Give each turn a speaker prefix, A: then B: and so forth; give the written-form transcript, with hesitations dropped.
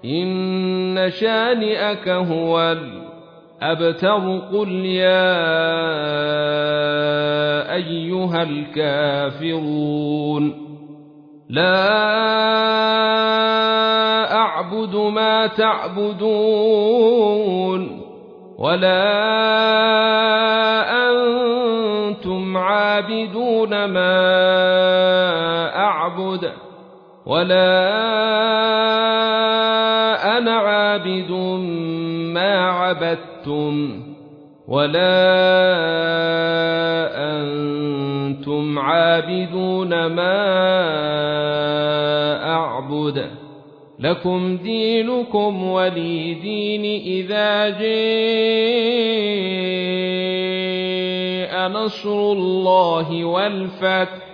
A: إن شانئك هو الأبتر قل يا أيها الكافرون لا أعبد ما تعبدون ولا أنتم عابدون ما أعبد ولا أنا عابد ما عبدتم ولا أنتم عابدون ما أعبد لكم دينكم ولي دين. إذا جاء نصر الله والفتح